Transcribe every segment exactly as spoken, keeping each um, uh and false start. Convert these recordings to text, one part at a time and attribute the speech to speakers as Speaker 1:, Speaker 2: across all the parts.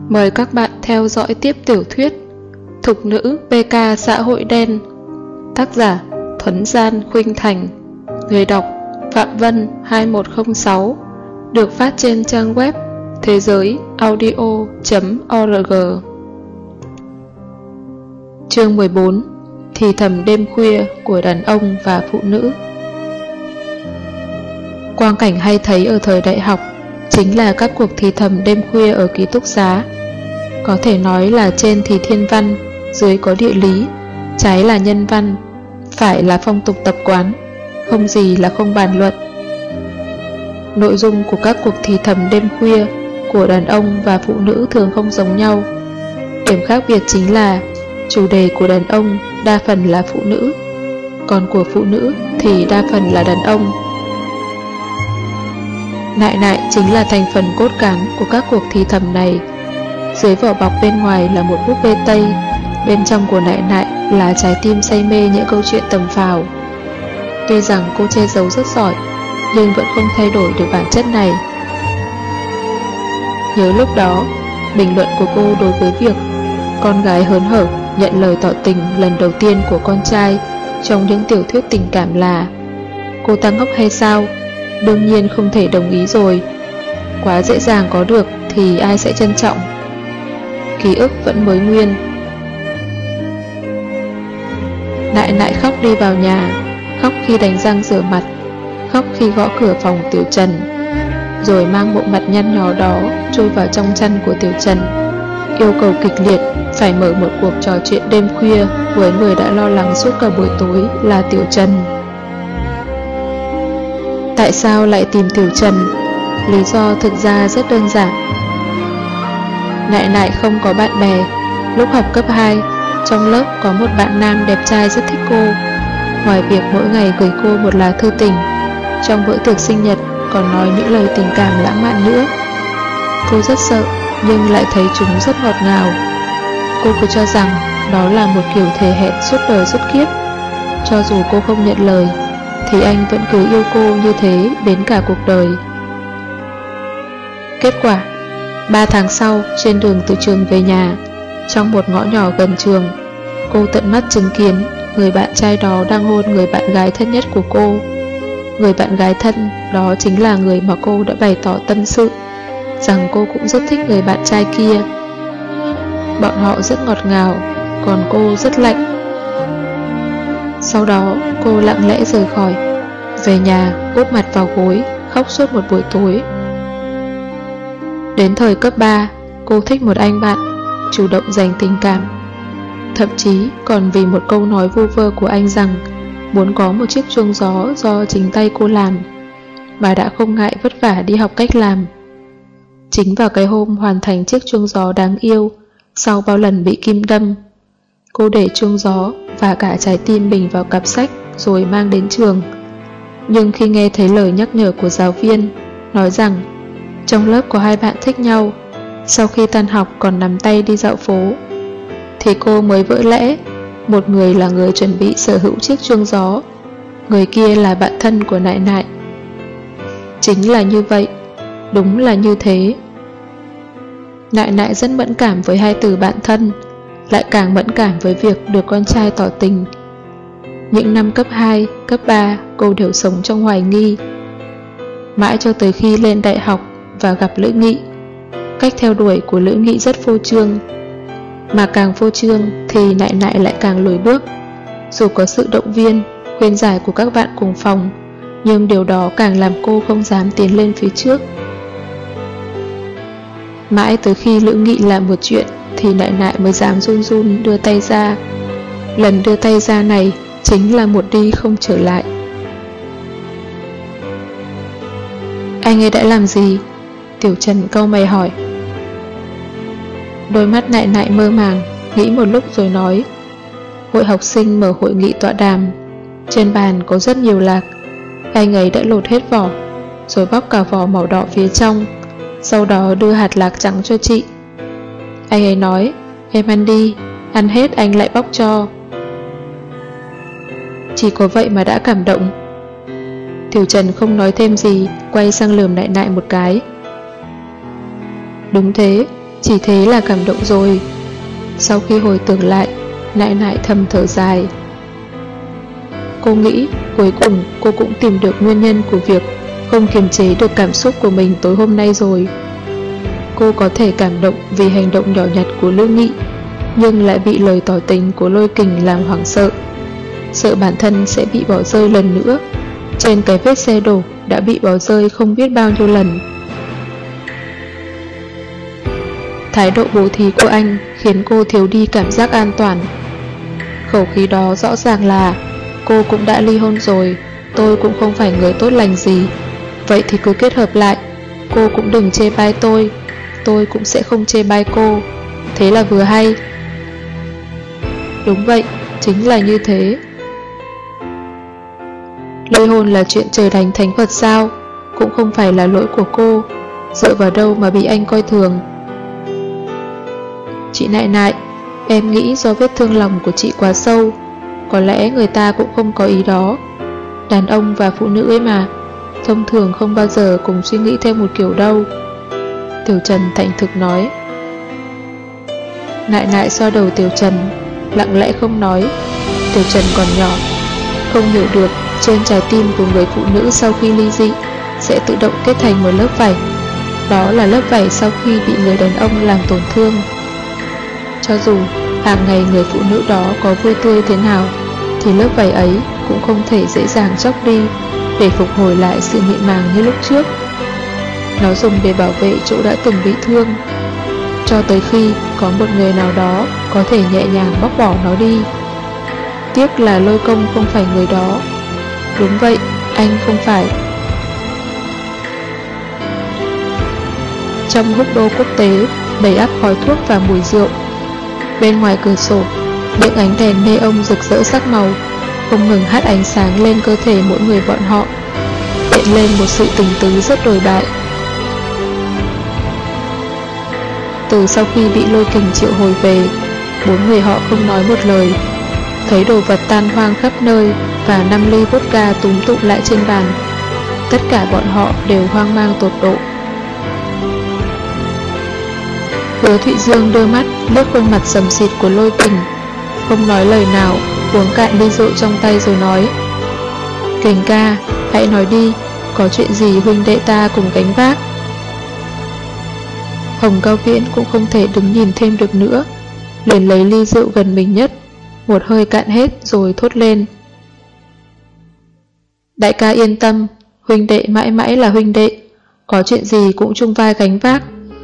Speaker 1: Mời các bạn theo dõi tiếp tiểu thuyết Thục nữ pê ca xã hội đen. Tác giả Thuấn Gian Khuynh Thành. Người đọc Phạm Vân hai một không sáu. Được phát trên trang web thế giới audio chấm org. Chương mười bốn. Thì thầm đêm khuya của đàn ông và phụ nữ. Quang cảnh hay thấy ở thời đại học chính là các cuộc thì thầm đêm khuya ở ký túc xá. Có thể nói là trên thì thiên văn, dưới có địa lý, trái là nhân văn, phải là phong tục tập quán, không gì là không bàn luận. Nội dung của các cuộc thì thầm đêm khuya của đàn ông và phụ nữ thường không giống nhau. Điểm khác biệt chính là chủ đề của đàn ông đa phần là phụ nữ, còn của phụ nữ thì đa phần là đàn ông. Nại nại chính là thành phần cốt cán của các cuộc thì thầm này. Dưới vỏ bọc bên ngoài là một búp bê Tây, bên trong của nại nại là trái tim say mê những câu chuyện tầm phào. Tuy rằng cô che giấu rất giỏi, nhưng vẫn không thay đổi được bản chất này. Nhớ lúc đó, bình luận của cô đối với việc con gái hớn hở nhận lời tỏ tình lần đầu tiên của con trai trong những tiểu thuyết tình cảm là: cô ta ngốc hay sao? Đương nhiên không thể đồng ý rồi. Quá dễ dàng có được thì ai sẽ trân trọng? Ký ức vẫn mới nguyên. Nại nại khóc đi vào nhà, khóc khi đánh răng rửa mặt, khóc khi gõ cửa phòng Tiểu Trần, rồi mang bộ mặt nhăn nhó đó trôi vào trong chăn của Tiểu Trần, yêu cầu kịch liệt phải mở một cuộc trò chuyện đêm khuya với người đã lo lắng suốt cả buổi tối là Tiểu Trần. Tại sao lại tìm Tiểu Trần? Lý do thực ra rất đơn giản. Nại nại không có bạn bè. Lúc học cấp hai, trong lớp có một bạn nam đẹp trai rất thích cô. Ngoài việc mỗi ngày gửi cô một lá thư tình, trong bữa tiệc sinh nhật còn nói những lời tình cảm lãng mạn nữa. Cô rất sợ, nhưng lại thấy chúng rất ngọt ngào. Cô cứ cho rằng đó là một kiểu thề hẹn suốt đời suốt kiếp. Cho dù cô không nhận lời, thì anh vẫn cứ yêu cô như thế đến cả cuộc đời. Kết quả, ba tháng sau, trên đường từ trường về nhà, trong một ngõ nhỏ gần trường, cô tận mắt chứng kiến người bạn trai đó đang hôn người bạn gái thân nhất của cô. Người bạn gái thân đó chính là người mà cô đã bày tỏ tâm sự rằng cô cũng rất thích người bạn trai kia. Bọn họ rất ngọt ngào, còn cô rất lạnh. Sau đó cô lặng lẽ rời khỏi, về nhà úp mặt vào gối, khóc suốt một buổi tối. Đến thời cấp ba, cô thích một anh bạn, chủ động dành tình cảm. Thậm chí còn vì một câu nói vu vơ của anh rằng muốn có một chiếc chuông gió do chính tay cô làm, mà đã không ngại vất vả đi học cách làm. Chính vào cái hôm hoàn thành chiếc chuông gió đáng yêu, sau bao lần bị kim đâm, cô để chuông gió và cả trái tim mình vào cặp sách rồi mang đến trường. Nhưng khi nghe thấy lời nhắc nhở của giáo viên nói rằng trong lớp có hai bạn thích nhau, sau khi tan học còn nắm tay đi dạo phố, thì cô mới vỡ lẽ. Một người là người chuẩn bị sở hữu chiếc chuông gió, người kia là bạn thân của nại nại. Chính là như vậy, đúng là như thế. Nại nại rất mẫn cảm với hai từ bạn thân, lại càng mẫn cảm với việc được con trai tỏ tình. Những năm cấp hai, cấp ba, cô đều sống trong hoài nghi. Mãi cho tới khi lên đại học và gặp Lữ Nghị, cách theo đuổi của Lữ Nghị rất phô trương. Mà càng phô trương thì nại nại lại càng lùi bước. Dù có sự động viên, khuyên giải của các bạn cùng phòng, nhưng điều đó càng làm cô không dám tiến lên phía trước. Mãi tới khi Lữ Nghị làm một chuyện thì nại nại mới dám run run đưa tay ra. Lần đưa tay ra này chính là một đi không trở lại. Anh ấy đã làm gì? Tiểu Trần cau mày hỏi. Đôi mắt nại nại mơ màng, nghĩ một lúc rồi nói: hội học sinh mở hội nghị tọa đàm, trên bàn có rất nhiều lạc. Anh ấy đã lột hết vỏ, rồi bóc cả vỏ màu đỏ phía trong, sau đó đưa hạt lạc trắng cho chị. Anh ấy nói: em ăn đi, ăn hết anh lại bóc cho. Chỉ có vậy mà đã cảm động. Tiểu Trần không nói thêm gì, quay sang lườm nại nại một cái. Đúng thế, chỉ thế là cảm động rồi. Sau khi hồi tưởng lại, Nại Nại thầm thở dài. Cô nghĩ cuối cùng cô cũng tìm được nguyên nhân của việc không kiềm chế được cảm xúc của mình tối hôm nay rồi. Cô có thể cảm động vì hành động nhỏ nhặt của Lương Nghị, nhưng lại bị lời tỏ tình của Lôi Kình làm hoảng sợ, sợ bản thân sẽ bị bỏ rơi lần nữa, trên cái vết xe đổ đã bị bỏ rơi không biết bao nhiêu lần. Thái độ bố thí của anh khiến cô thiếu đi cảm giác an toàn. Khẩu khí đó rõ ràng là cô cũng đã ly hôn rồi, tôi cũng không phải người tốt lành gì, vậy thì cứ kết hợp lại, cô cũng đừng chê bai tôi, tôi cũng sẽ không chê bai cô, thế là vừa hay. Đúng vậy, chính là như thế. Ly hôn là chuyện trời đánh thánh Phật sao? Cũng không phải là lỗi của cô, dựa vào đâu mà bị anh coi thường. Chị Nại Nại, em nghĩ do vết thương lòng của chị quá sâu, có lẽ người ta cũng không có ý đó. Đàn ông và phụ nữ ấy mà, thông thường không bao giờ cùng suy nghĩ theo một kiểu đâu. Tiểu Trần thành thực nói. Nại Nại xoa đầu Tiểu Trần, lặng lẽ không nói. Tiểu Trần còn nhỏ, không hiểu được trên trái tim của người phụ nữ sau khi ly dị sẽ tự động kết thành một lớp vảy. Đó là lớp vảy sau khi bị người đàn ông làm tổn thương. Cho dù hàng ngày người phụ nữ đó có vui tươi thế nào, thì lớp vảy ấy cũng không thể dễ dàng chóc đi để phục hồi lại sự mịn màng như lúc trước. Nó dùng để bảo vệ chỗ đã từng bị thương, cho tới khi có một người nào đó có thể nhẹ nhàng bóc bỏ nó đi. Tiếc là Lôi Công không phải người đó. Đúng vậy, anh không phải. Trong húc đô quốc tế đầy ắp khói thuốc và mùi rượu, bên ngoài cửa sổ những ánh đèn neon rực rỡ sắc màu không ngừng hắt ánh sáng lên cơ thể mỗi người bọn họ, hiện lên một sự tình tứ rất đồi bại. Từ sau khi bị Lôi Kình triệu hồi về, bốn người họ không nói một lời. Thấy đồ vật tan hoang khắp nơi và năm ly vodka túm tụm lại trên bàn, tất cả bọn họ đều hoang mang tột độ. Hứa Thụy Dương đưa mắt lướt khuôn mặt sầm xịt của Lôi Kình, không nói lời nào, uống cạn ly rượu trong tay rồi nói: Kình ca, hãy nói đi, có chuyện gì huynh đệ ta cùng gánh vác. Hồng Cao Viễn cũng không thể đứng nhìn thêm được nữa, liền lấy ly rượu gần mình nhất, một hơi cạn hết rồi thốt lên: Đại ca yên tâm, huynh đệ mãi mãi là huynh đệ, có chuyện gì cũng chung vai gánh vác.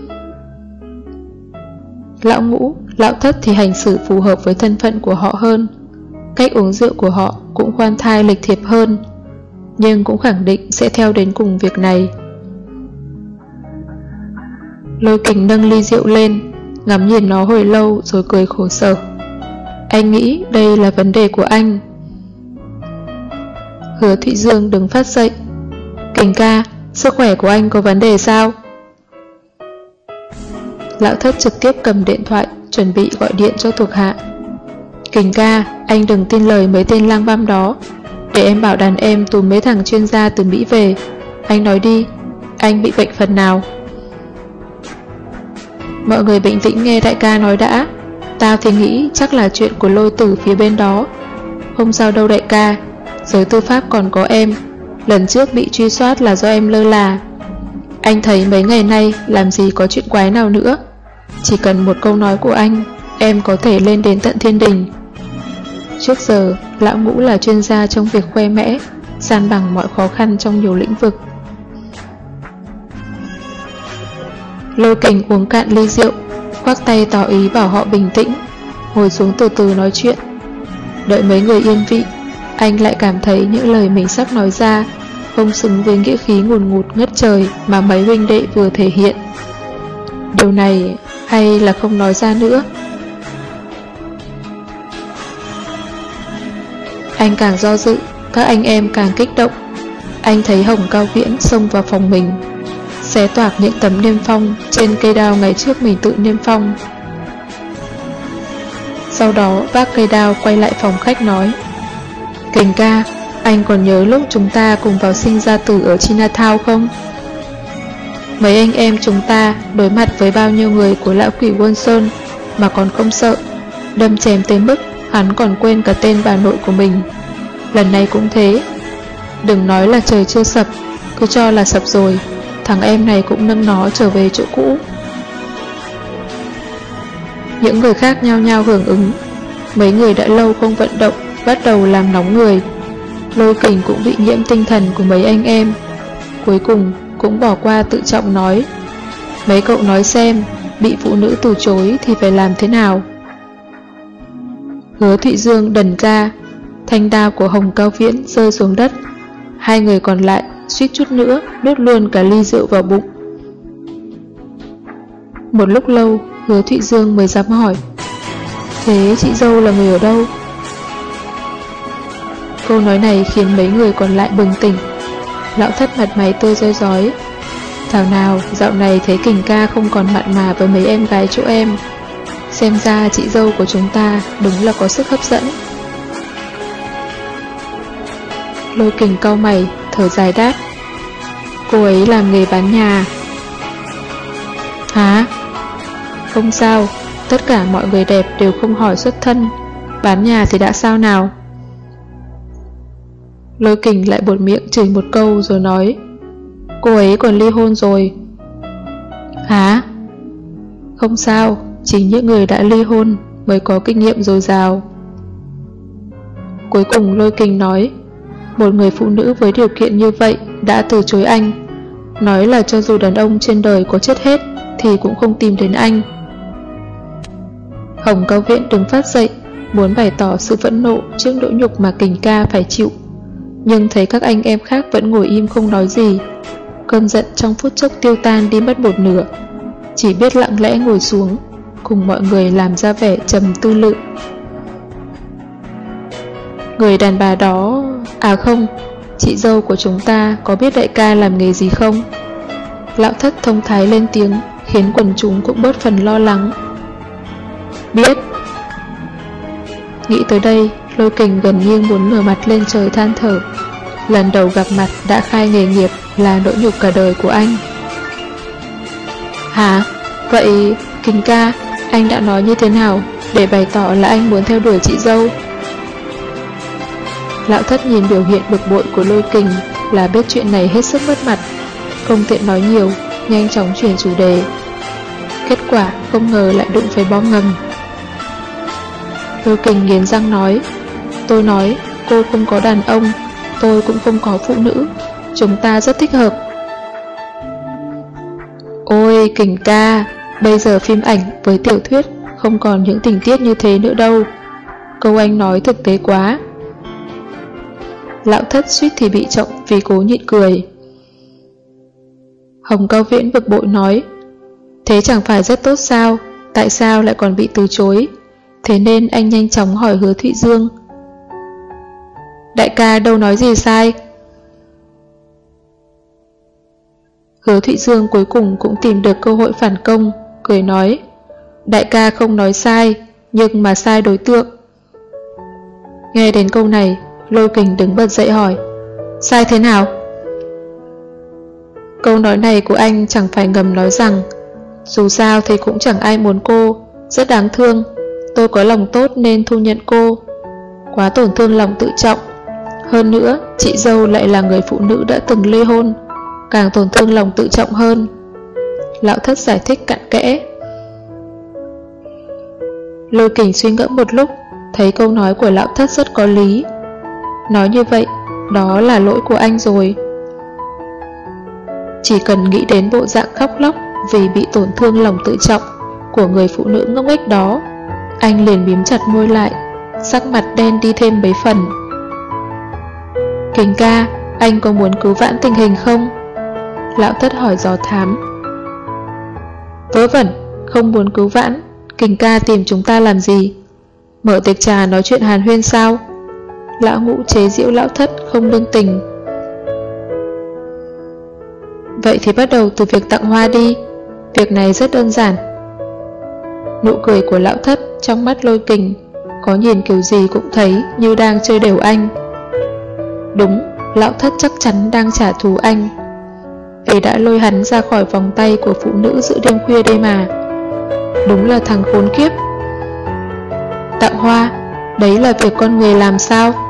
Speaker 1: Lão Ngũ, Lão Thất thì hành xử phù hợp với thân phận của họ hơn, cách uống rượu của họ cũng khoan thai lịch thiệp hơn, nhưng cũng khẳng định sẽ theo đến cùng việc này. Lôi Kình nâng ly rượu lên, ngắm nhìn nó hồi lâu rồi cười khổ sở. Anh nghĩ đây là vấn đề của anh. Hứa Thụy Dương đứng phát dậy. Kình ca, sức khỏe của anh có vấn đề sao? Lão Thất trực tiếp cầm điện thoại, chuẩn bị gọi điện cho thuộc hạ. Kình ca, anh đừng tin lời mấy tên lang băm đó, để em bảo đàn em túm mấy thằng chuyên gia từ Mỹ về. Anh nói đi, anh bị bệnh phần nào? Mọi người bình tĩnh nghe đại ca nói đã. Tao thì nghĩ chắc là chuyện của Lôi Tử phía bên đó. Không sao đâu đại ca, giới tư pháp còn có em. Lần trước bị truy soát là do em lơ là. Anh thấy mấy ngày nay làm gì có chuyện quái nào nữa. Chỉ cần một câu nói của anh, em có thể lên đến tận thiên đình. Trước giờ, Lão Ngũ là chuyên gia trong việc khoe mẽ, san bằng mọi khó khăn trong nhiều lĩnh vực. Lôi Kình uống cạn ly rượu, khoác tay tỏ ý bảo họ bình tĩnh, ngồi xuống từ từ nói chuyện. Đợi mấy người yên vị, anh lại cảm thấy những lời mình sắp nói ra không xứng với nghĩa khí ngùn ngụt ngất trời mà mấy huynh đệ vừa thể hiện. Điều này hay là không nói ra nữa? Anh càng do dự, các anh em càng kích động. Anh thấy Hồng Cao Viễn xông vào phòng mình, xé toạc những tấm niêm phong trên cây đao ngày trước mình tự niêm phong. Sau đó vác cây đao quay lại phòng khách nói: Kình ca, anh còn nhớ lúc chúng ta cùng vào sinh ra tử ở Chinatown không? Mấy anh em chúng ta đối mặt với bao nhiêu người của lão quỷ Quân Sơn mà còn không sợ, đâm chém tới mức hắn còn quên cả tên bà nội của mình. Lần này cũng thế. Đừng nói là trời chưa sập, cứ cho là sập rồi, thằng em này cũng nâng nó trở về chỗ cũ. Những người khác nhao nhao hưởng ứng. Mấy người đã lâu không vận động bắt đầu làm nóng người. Lôi Kình cũng bị nhiễm tinh thần của mấy anh em. Cuối cùng cũng bỏ qua tự trọng nói: mấy cậu nói xem, bị phụ nữ từ chối thì phải làm thế nào? Hứa Thụy Dương đần ra, thanh đao của Hồng Cao Viễn rơi xuống đất. Hai người còn lại suýt chút nữa nuốt luôn cả ly rượu vào bụng. Một lúc lâu, Hứa Thụy Dương mới dám hỏi: thế chị dâu là người ở đâu? Câu nói này khiến mấy người còn lại bừng tỉnh. Lão Thất mặt mày tươi rói rói: thảo nào dạo này thấy Kình ca không còn mặn mà với mấy em gái chỗ em. Xem ra chị dâu của chúng ta đúng là có sức hấp dẫn. Lôi Kình cau mày, thở dài đáp: cô ấy làm nghề bán nhà. Hả? Không sao, tất cả mọi người đẹp đều không hỏi xuất thân, bán nhà thì đã sao nào? Lôi Kình lại buột miệng chửi một câu rồi nói: cô ấy còn ly hôn rồi. Hả? Không sao, chỉ những người đã ly hôn mới có kinh nghiệm dồi dào. Cuối cùng Lôi Kình nói: một người phụ nữ với điều kiện như vậy đã từ chối anh, nói là cho dù đàn ông trên đời có chết hết thì cũng không tìm đến anh. Hồng Cao Viễn đứng phát dậy, muốn bày tỏ sự phẫn nộ trước nỗi nhục mà Kình ca phải chịu, nhưng thấy các anh em khác vẫn ngồi im không nói gì. Cơn giận trong phút chốc tiêu tan đi mất một nửa, chỉ biết lặng lẽ ngồi xuống, cùng mọi người làm ra vẻ trầm tư lự. Người đàn bà đó... à không, chị dâu của chúng ta có biết đại ca làm nghề gì không? Lão Thất thông thái lên tiếng, khiến quần chúng cũng bớt phần lo lắng. Biết. Nghĩ tới đây, Lôi Kình gần như muốn ngửa mặt lên trời than thở. Lần đầu gặp mặt đã khai nghề nghiệp là nỗi nhục cả đời của anh. Hả? Vậy Kình ca, anh đã nói như thế nào để bày tỏ là anh muốn theo đuổi chị dâu? Lão Thất nhìn biểu hiện bực bội của Lôi Kình là biết chuyện này hết sức mất mặt, không tiện nói nhiều, nhanh chóng chuyển chủ đề. Kết quả không ngờ lại đụng phải bom ngầm. Lôi Kình nghiến răng nói: tôi nói cô không có đàn ông, tôi cũng không có phụ nữ, chúng ta rất thích hợp. Ôi Kình ca, bây giờ phim ảnh với tiểu thuyết không còn những tình tiết như thế nữa đâu. Câu anh nói thực tế quá. Lão Thất suýt thì bị trọng vì cố nhịn cười. Hồng Cao Viễn bực bội nói: thế chẳng phải rất tốt sao, tại sao lại còn bị từ chối? Thế nên anh nhanh chóng hỏi Hứa Thụy Dương: đại ca đâu nói gì sai? Hứa Thụy Dương cuối cùng cũng tìm được cơ hội phản công, cười nói: đại ca không nói sai, nhưng mà sai đối tượng. Nghe đến câu này, Lôi Kình đứng bật dậy hỏi: sai thế nào? Câu nói này của anh chẳng phải ngầm nói rằng dù sao thì cũng chẳng ai muốn cô, rất đáng thương, tôi có lòng tốt nên thu nhận cô. Quá tổn thương lòng tự trọng. Hơn nữa, chị dâu lại là người phụ nữ đã từng ly hôn, càng tổn thương lòng tự trọng hơn. Lão Thất giải thích cặn kẽ. Lôi Kình suy ngẫm một lúc, thấy câu nói của Lão Thất rất có lý. Nói như vậy, đó là lỗi của anh rồi. Chỉ cần nghĩ đến bộ dạng khóc lóc vì bị tổn thương lòng tự trọng của người phụ nữ ngốc nghếch đó, anh liền mím chặt môi lại, sắc mặt đen đi thêm mấy phần. Kình ca, anh có muốn cứu vãn tình hình không? Lão Thất hỏi dò thám. Vớ vẩn, không muốn cứu vãn, Kình ca tìm chúng ta làm gì? Mở tiệc trà nói chuyện hàn huyên sao? Lão Ngũ chế giễu Lão Thất không lương tình. Vậy thì bắt đầu từ việc tặng hoa đi, việc này rất đơn giản. Nụ cười của Lão Thất trong mắt Lôi Kình, có nhìn kiểu gì cũng thấy như đang chơi đều anh. Đúng, Lão Thất chắc chắn đang trả thù anh. thầy đã lôi hắn ra khỏi vòng tay của phụ nữ giữa đêm khuya đây mà. Đúng là thằng khốn kiếp. Tặng hoa, đấy là việc con người làm sao?